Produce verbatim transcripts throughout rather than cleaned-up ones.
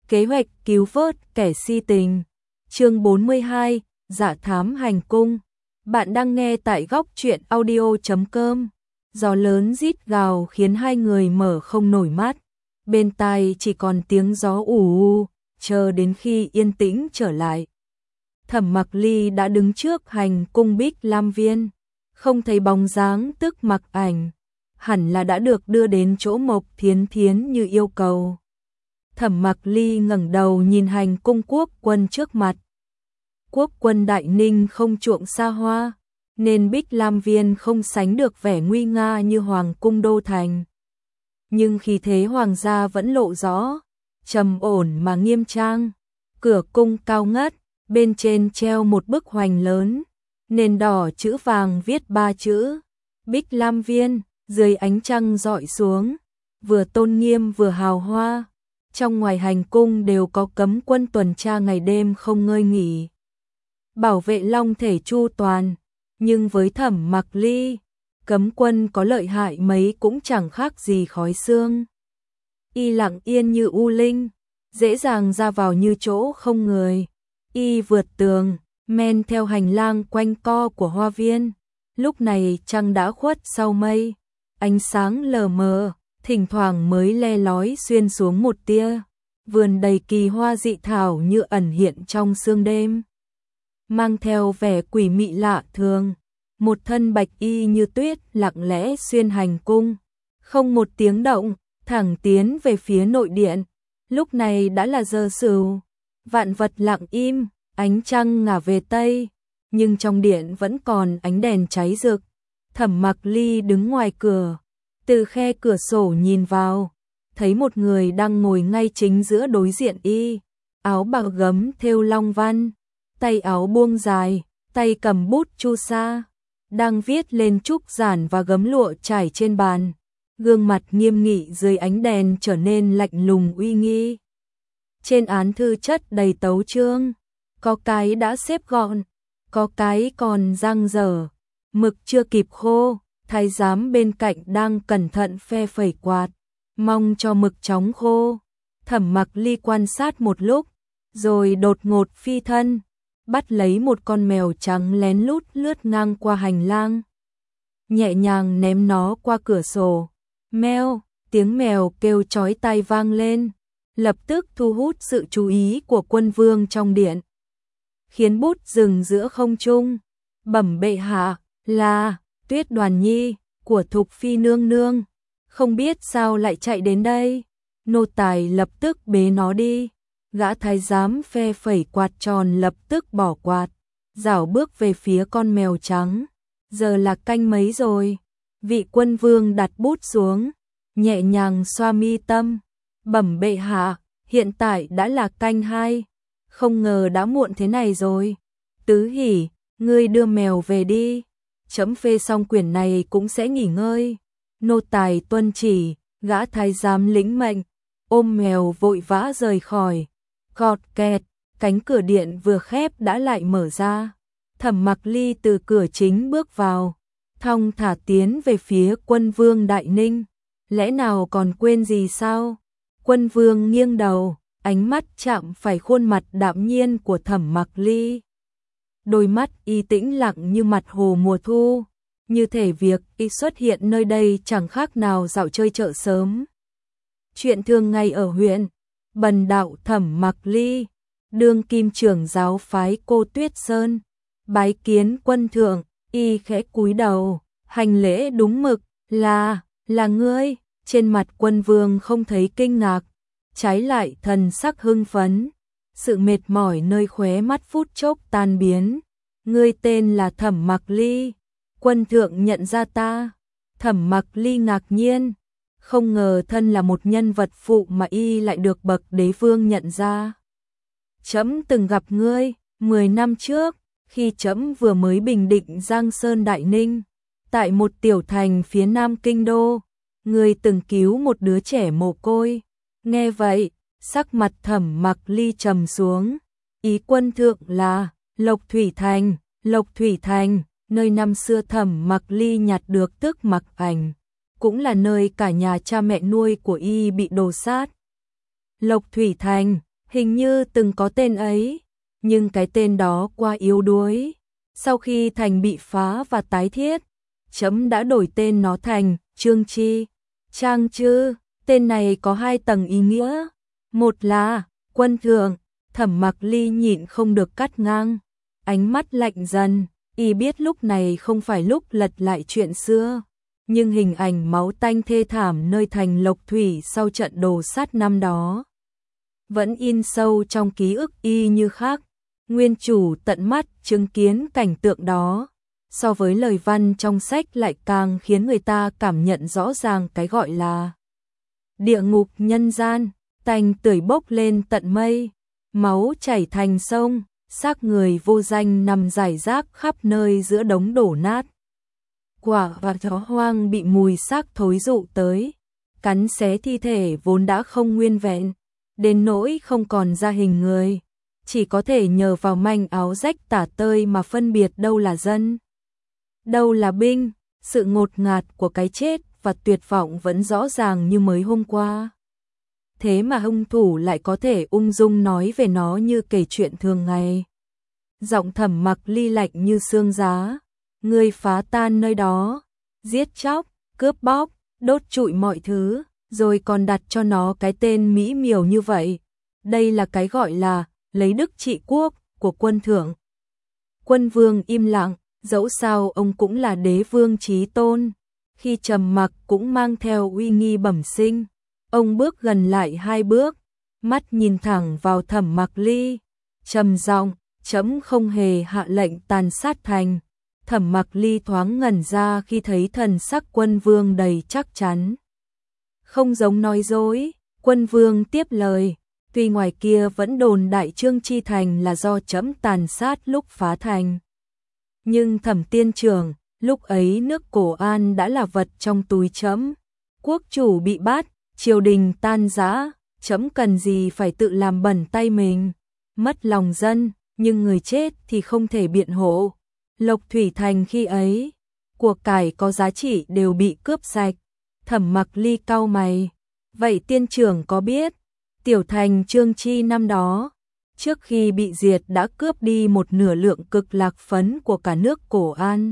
Kế hoạch cứu vớt kẻ si tình. Chương bốn mươi hai, Dạ thám hành cung. Bạn đang nghe tại góc truyện audio chấm com. Gió lớn rít gào khiến hai người mở không nổi mắt. Bên tai chỉ còn tiếng gió ù u, chờ đến khi yên tĩnh trở lại. Thẩm Mặc Ly đã đứng trước hành cung Bích Lam Viên, không thấy bóng dáng Tức Mặc Ảnh, hẳn là đã được đưa đến chỗ Mộc Thiến Thiến như yêu cầu. Thẩm Mặc Ly ngẩng đầu nhìn hành cung quốc quân trước mặt. Quốc quân Đại Ninh không chuộng xa hoa, nên Bích Lam Viên không sánh được vẻ nguy nga như Hoàng cung Đô Thành. Nhưng khí thế hoàng gia vẫn lộ rõ, trầm ổn mà nghiêm trang. Cửa cung cao ngất, bên trên treo một bức hoành lớn, nền đỏ chữ vàng viết ba chữ Bích Lam Viên, dưới ánh trăng rọi xuống, vừa tôn nghiêm vừa hào hoa. Trong ngoài hành cung đều có cấm quân tuần tra ngày đêm không ngơi nghỉ, bảo vệ long thể chu toàn. Nhưng với Thẩm Mặc Ly, cấm quân có lợi hại mấy cũng chẳng khác gì khói sương. Y lặng yên như u linh, dễ dàng ra vào như chỗ không người. Y vượt tường, men theo hành lang quanh co của hoa viên. Lúc này trăng đã khuất sau mây, ánh sáng lờ mờ, thỉnh thoảng mới le lói xuyên xuống một tia. Vườn đầy kỳ hoa dị thảo như ẩn hiện trong sương đêm, mang theo vẻ quỷ mị lạ thường. Một thân bạch y như tuyết lặng lẽ xuyên hành cung, không một tiếng động, thẳng tiến về phía nội điện. Lúc này đã là giờ sửu, vạn vật lặng im, ánh trăng ngả về tây, nhưng trong điện vẫn còn ánh đèn cháy rực. Thẩm Mặc Ly đứng ngoài cửa, từ khe cửa sổ nhìn vào, thấy một người đang ngồi ngay chính giữa đối diện y, áo bạc gấm thêu long văn, tay áo buông dài, tay cầm bút chu sa, đang viết lên trúc giản và gấm lụa trải trên bàn. Gương mặt nghiêm nghị dưới ánh đèn trở nên lạnh lùng uy nghi. Trên án thư chất đầy tấu chương, có cái đã xếp gọn, có cái còn dang dở, mực chưa kịp khô. Thái giám bên cạnh đang cẩn thận phe phẩy quạt, mong cho mực chóng khô. Thẩm Mặc Ly quan sát một lúc, rồi đột ngột phi thân, bắt lấy một con mèo trắng lén lút lướt ngang qua hành lang, nhẹ nhàng ném nó qua cửa sổ. Meo, tiếng mèo kêu chói tai vang lên, lập tức thu hút sự chú ý của quân vương trong điện, khiến bút dừng giữa không trung. Bẩm bệ hạ, là Tuyết Đoàn Nhi của Thục Phi nương nương, không biết sao lại chạy đến đây. Nô tài lập tức bế nó đi. Gã thái giám phe phẩy quạt tròn lập tức bỏ quạt, rảo bước về phía con mèo trắng. Giờ là canh mấy rồi? Vị quân vương đặt bút xuống, nhẹ nhàng xoa mi tâm. Bẩm bệ hạ, hiện tại đã là canh hai, không ngờ đã muộn thế này rồi. Tứ Hỉ, ngươi đưa mèo về đi, chấm phê xong quyển này cũng sẽ nghỉ ngơi. Nô tài tuân chỉ. Gã thái giám lĩnh mệnh, ôm mèo vội vã rời khỏi. Gọt kẹt, cánh cửa điện vừa khép đã lại mở ra. Thẩm Mặc Ly từ cửa chính bước vào, thong thả tiến về phía quân vương Đại Ninh. Lẽ nào còn quên gì sao? Quân vương nghiêng đầu, ánh mắt chạm phải khuôn mặt đạm nhiên của Thẩm Mặc Ly. Đôi mắt y tĩnh lặng như mặt hồ mùa thu, như thể việc y xuất hiện nơi đây chẳng khác nào dạo chơi chợ sớm. Chuyện thường ngày ở huyện, bần đạo Thẩm Mặc Ly, đương kim trưởng giáo phái Cô Tuyết Sơn, bái kiến quân thượng. Y khẽ cúi đầu, hành lễ đúng mực. Là, là ngươi. Trên mặt quân vương không thấy kinh ngạc, trái lại thần sắc hưng phấn. Sự mệt mỏi nơi khóe mắt phút chốc tan biến. Ngươi tên là Thẩm Mặc Ly, quân thượng nhận ra ta? Thẩm Mặc Ly ngạc nhiên, không ngờ thân là một nhân vật phụ mà y lại được bậc đế vương nhận ra. Trẫm từng gặp ngươi mười năm trước, khi trẫm vừa mới bình định Giang Sơn Đại Ninh, tại một tiểu thành phía nam kinh đô, ngươi từng cứu một đứa trẻ mồ côi. Nghe vậy, sắc mặt Thẩm Mặc Ly trầm xuống. Ý quân thượng là Lộc Thủy Thành. Lộc Thủy Thành, nơi năm xưa Thẩm Mặc Ly nhặt được Tức Mặc Ảnh, cũng là nơi cả nhà cha mẹ nuôi của y bị đồ sát. Lộc Thủy Thành, Hình như từng có tên ấy, nhưng cái tên đó quá yếu đuối. Sau khi thành bị phá và tái thiết, chấm đã đổi tên nó thành Trương Chi. Trang Chư, tên này có hai tầng ý nghĩa. Một là quân thượng, Thẩm Mặc Ly nhịn không được cắt ngang, ánh mắt lạnh dần, y biết lúc này không phải lúc lật lại chuyện xưa, nhưng hình ảnh máu tanh thê thảm nơi thành Lộc Thủy sau trận đồ sát năm đó vẫn in sâu trong ký ức y như khác. Nguyên chủ tận mắt chứng kiến cảnh tượng đó, so với lời văn trong sách lại càng khiến người ta cảm nhận rõ ràng cái gọi là địa ngục nhân gian, tanh tưởi bốc lên tận mây, máu chảy thành sông, xác người vô danh nằm rải rác khắp nơi giữa đống đổ nát. Quả và chó hoang bị mùi xác thối dụ tới, cắn xé thi thể vốn đã không nguyên vẹn, đến nỗi không còn ra hình người, chỉ có thể nhờ vào manh áo rách tả tơi mà phân biệt đâu là dân, đâu là binh. Sự ngột ngạt của cái chết và tuyệt vọng vẫn rõ ràng như mới hôm qua. Thế mà hung thủ lại có thể ung dung nói về nó như kể chuyện thường ngày. Giọng Thẩm Mặc Ly lạnh như xương giá. Ngươi phá tan nơi đó, giết chóc, cướp bóc, đốt trụi mọi thứ, rồi còn đặt cho nó cái tên mỹ miều như vậy. Đây là cái gọi là lấy đức trị quốc của quân thượng. Quân vương im lặng, dẫu sao ông cũng là đế vương chí tôn. Khi trầm mặc cũng mang theo uy nghi bẩm sinh. Ông bước gần lại hai bước, mắt nhìn thẳng vào Thẩm Mặc Ly, trầm giọng, chấm không hề hạ lệnh tàn sát thành. Thẩm Mặc Ly thoáng ngẩn ra khi thấy thần sắc quân vương đầy chắc chắn. Không giống nói dối, quân vương tiếp lời, tuy ngoài kia vẫn đồn đại Trương Chi Thành là do chấm tàn sát lúc phá thành. Nhưng Thẩm tiên trưởng, lúc ấy nước Cổ An đã là vật trong túi chấm. Quốc chủ bị bắt, triều đình tan rã, chấm cần gì phải tự làm bẩn tay mình, mất lòng dân, nhưng người chết thì không thể biện hộ. Lộc Thủy Thành khi ấy, của cải có giá trị đều bị cướp sạch. Thẩm Mặc Ly cau mày, vậy tiên trưởng có biết, tiểu thành Trương Chi năm đó, trước khi bị diệt đã cướp đi một nửa lượng cực lạc phấn của cả nước Cổ An.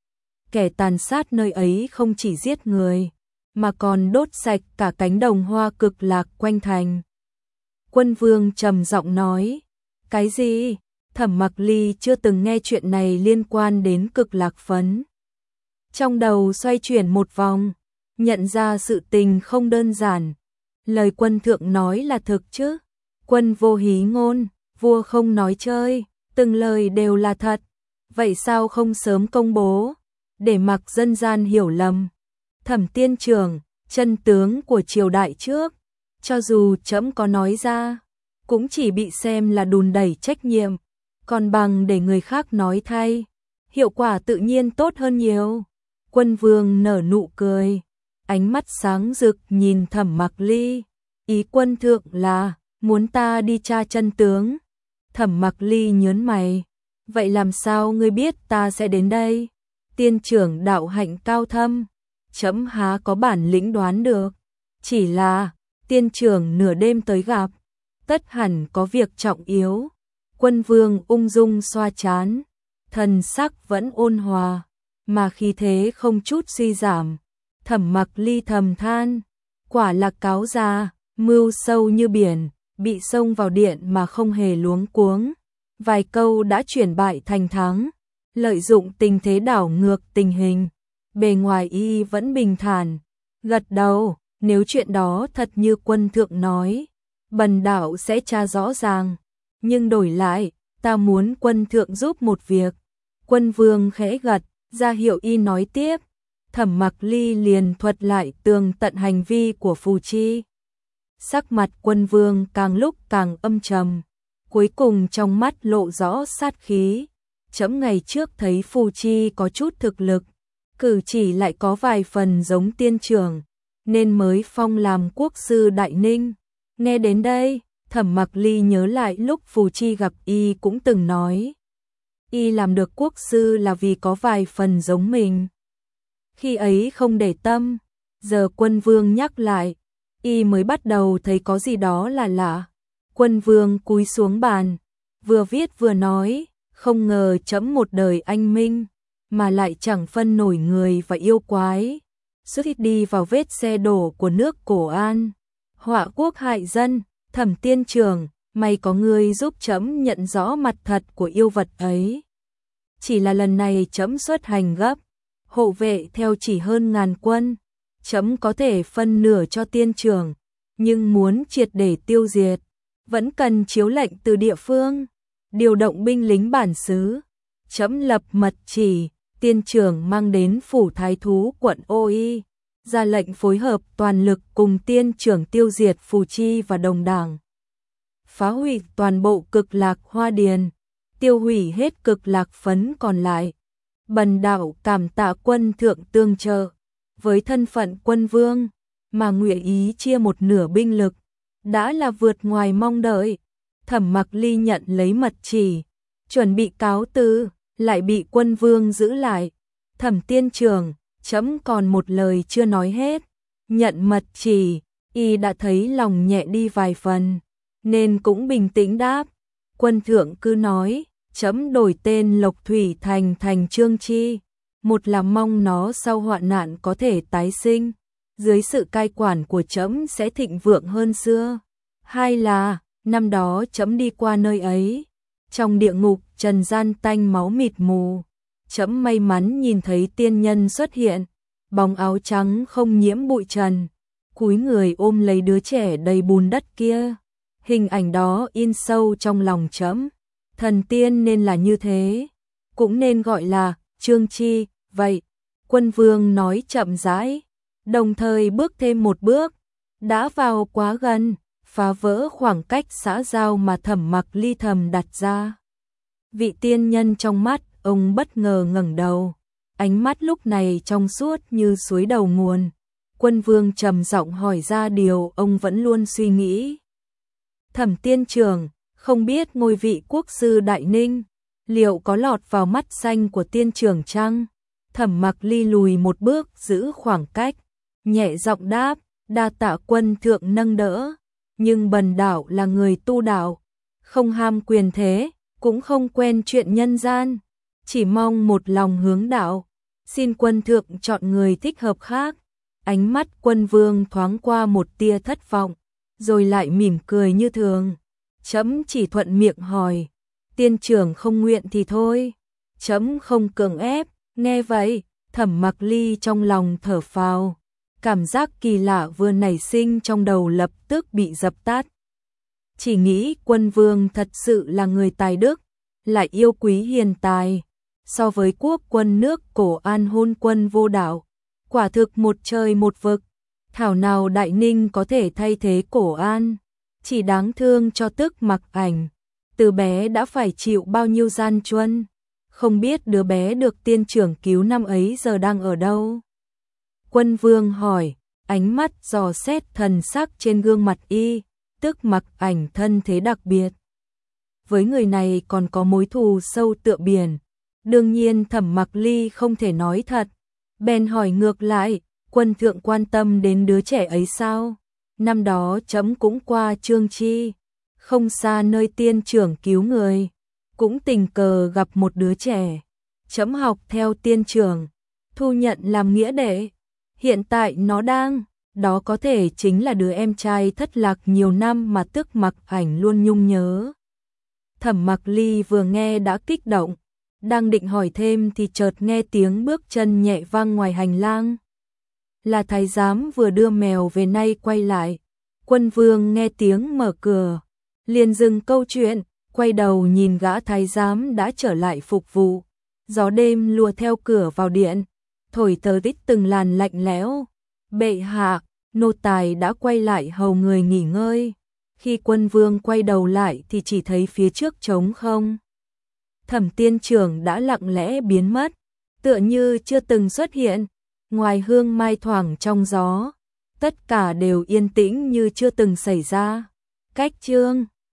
Kẻ tàn sát nơi ấy không chỉ giết người, mà còn đốt sạch cả cánh đồng hoa cực lạc quanh thành. Quân vương trầm giọng nói, cái gì? Thẩm Mặc Ly chưa từng nghe chuyện này liên quan đến cực lạc phấn. Trong đầu xoay chuyển một vòng, nhận ra sự tình không đơn giản. Lời quân thượng nói là thực chứ? Quân vô hí ngôn, vua không nói chơi, từng lời đều là thật. Vậy sao không sớm công bố, để mặc dân gian hiểu lầm? Thẩm tiên trưởng, chân tướng của triều đại trước, cho dù chấm có nói ra, cũng chỉ bị xem là đùn đẩy trách nhiệm, còn bằng để người khác nói thay, hiệu quả tự nhiên tốt hơn nhiều. Quân vương nở nụ cười, ánh mắt sáng rực nhìn Thẩm Mặc Ly, ý quân thượng là muốn ta đi tra chân tướng. Thẩm Mặc Ly nhớn mày, vậy làm sao ngươi biết ta sẽ đến đây? Tiên trưởng đạo hạnh cao thâm, chấm há có bản lĩnh đoán được, chỉ là tiên trưởng nửa đêm tới gặp, tất hẳn có việc trọng yếu. Quân vương ung dung xoa trán, thần sắc vẫn ôn hòa, mà khí thế không chút suy giảm. Thẩm Mặc Ly thầm than, quả là cáo già, mưu sâu như biển, bị xông vào điện mà không hề luống cuống. Vài câu đã chuyển bại thành thắng, lợi dụng tình thế đảo ngược tình hình. Bề ngoài y vẫn bình thản, gật đầu, nếu chuyện đó thật như quân thượng nói, bần đạo sẽ tra rõ ràng. Nhưng đổi lại, ta muốn quân thượng giúp một việc. Quân vương khẽ gật, ra hiệu y nói tiếp. Thẩm Mặc Ly liền thuật lại tường tận hành vi của Phù Chi. Sắc mặt quân vương càng lúc càng âm trầm, cuối cùng trong mắt lộ rõ sát khí. Chấm ngày trước thấy Phù Chi có chút thực lực, cử chỉ lại có vài phần giống tiên trưởng, nên mới phong làm quốc sư Đại Ninh. Nghe đến đây, Thẩm Mặc Ly nhớ lại lúc Phù Chi gặp y cũng từng nói, y làm được quốc sư là vì có vài phần giống mình. Khi ấy không để tâm, giờ quân vương nhắc lại, y mới bắt đầu thấy có gì đó là lạ. Quân Vương cúi xuống bàn, vừa viết vừa nói, không ngờ chấm một đời anh minh, mà lại chẳng phân nổi người và yêu quái, suốt đi vào vết xe đổ của nước Cổ An, họa quốc hại dân. Thẩm Tiên Trường, may có ngươi giúp chấm nhận rõ mặt thật của yêu vật ấy. Chỉ là lần này chấm xuất hành gấp, hộ vệ theo chỉ hơn ngàn quân, chấm có thể phân nửa cho Tiên Trường, nhưng muốn triệt để tiêu diệt, vẫn cần chiếu lệnh từ địa phương, điều động binh lính bản xứ. Chấm lập mật chỉ, Tiên Trường mang đến phủ thái thú quận Ô Y, ra lệnh phối hợp toàn lực cùng Tiên Trường tiêu diệt Phù Chi và đồng đảng, phá hủy toàn bộ Cực Lạc Hoa Điền, tiêu hủy hết Cực Lạc Phấn còn lại. Bần đạo cảm tạ quân thượng tương trợ, với thân phận quân vương mà nguyện ý chia một nửa binh lực, đã là vượt ngoài mong đợi. Thẩm Mặc Ly nhận lấy mật chỉ, chuẩn bị cáo từ, lại bị quân vương giữ lại. Thẩm Tiên Trường, chấm còn một lời chưa nói hết. Nhận mật chỉ, y đã thấy lòng nhẹ đi vài phần, nên cũng bình tĩnh đáp. Quân thượng cứ nói, chấm đổi tên Lộc Thủy Thành thành Trương Chi, một là mong nó sau hoạn nạn có thể tái sinh, dưới sự cai quản của chấm sẽ thịnh vượng hơn xưa. Hai là, năm đó chấm đi qua nơi ấy, trong địa ngục trần gian tanh máu mịt mù, chấm may mắn nhìn thấy tiên nhân xuất hiện, bóng áo trắng không nhiễm bụi trần, cúi người ôm lấy đứa trẻ đầy bùn đất kia. Hình ảnh đó in sâu trong lòng chấm. Thần tiên nên là như thế, cũng nên gọi là Trương Chi. Vậy, Quân Vương nói chậm rãi, đồng thời bước thêm một bước, đã vào quá gần, phá vỡ khoảng cách xã giao mà Thẩm Mặc Ly thầm đặt ra. Vị tiên nhân trong mắt ông bất ngờ ngẩng đầu, ánh mắt lúc này trong suốt như suối đầu nguồn. Quân Vương trầm giọng hỏi ra điều ông vẫn luôn suy nghĩ. Thẩm Tiên Trường, không biết ngôi vị quốc sư Đại Ninh, liệu có lọt vào mắt xanh của Tiên Trường chăng? Thẩm Mặc Ly lùi một bước giữ khoảng cách, nhẹ giọng đáp, đa tạ quân thượng nâng đỡ, nhưng bần đạo là người tu đạo, không ham quyền thế, cũng không quen chuyện nhân gian, chỉ mong một lòng hướng đạo, xin quân thượng chọn người thích hợp khác. Ánh mắt Quân Vương thoáng qua một tia thất vọng, rồi lại mỉm cười như thường. Chấm chỉ thuận miệng hỏi, Tiên Trường không nguyện thì thôi, chấm không cưỡng ép. Nghe vậy, Thẩm Mặc Ly trong lòng thở phào, cảm giác kỳ lạ vừa nảy sinh trong đầu lập tức bị dập tắt. Chỉ nghĩ Quân Vương thật sự là người tài đức, lại yêu quý hiền tài, so với quốc quân nước Cổ An hôn quân vô đạo, quả thực một trời một vực. Thảo nào Đại Ninh có thể thay thế Cổ An, chỉ đáng thương cho Tức Mặc Ảnh, từ bé đã phải chịu bao nhiêu gian truân, không biết đứa bé được Tiên Trưởng cứu năm ấy giờ đang ở đâu. Quân Vương hỏi, ánh mắt dò xét thần sắc trên gương mặt y. Tức Mặc Ảnh thân thế đặc biệt, với người này còn có mối thù sâu tựa biển, đương nhiên Thẩm Mặc Ly không thể nói thật, bèn hỏi ngược lại, quân thượng quan tâm đến đứa trẻ ấy sao? Năm đó chấm cũng qua Trương Chi, không xa nơi Tiên Trưởng cứu người, cũng tình cờ gặp một đứa trẻ, chấm học theo Tiên Trưởng, thu nhận làm nghĩa đệ, hiện tại nó đang, đó có thể chính là đứa em trai thất lạc nhiều năm mà Tức Mặc Ảnh luôn nhung nhớ. Thẩm Mặc Ly vừa nghe đã kích động, đang định hỏi thêm thì chợt nghe tiếng bước chân nhẹ vang ngoài hành lang. Là thái giám vừa đưa mèo về nay quay lại. Quân Vương nghe tiếng mở cửa, liền dừng câu chuyện, quay đầu nhìn gã thái giám đã trở lại phục vụ. Gió đêm lùa theo cửa vào điện, thổi tờ tích từng làn lạnh lẽo. Bệ hạ, nô tài đã quay lại hầu người nghỉ ngơi. Khi Quân Vương quay đầu lại thì chỉ thấy phía trước trống không. Thẩm Tiên Trưởng đã lặng lẽ biến mất, tựa như chưa từng xuất hiện. Ngoài hương mai thoảng trong gió, tất cả đều yên tĩnh như chưa từng xảy ra. Cách chương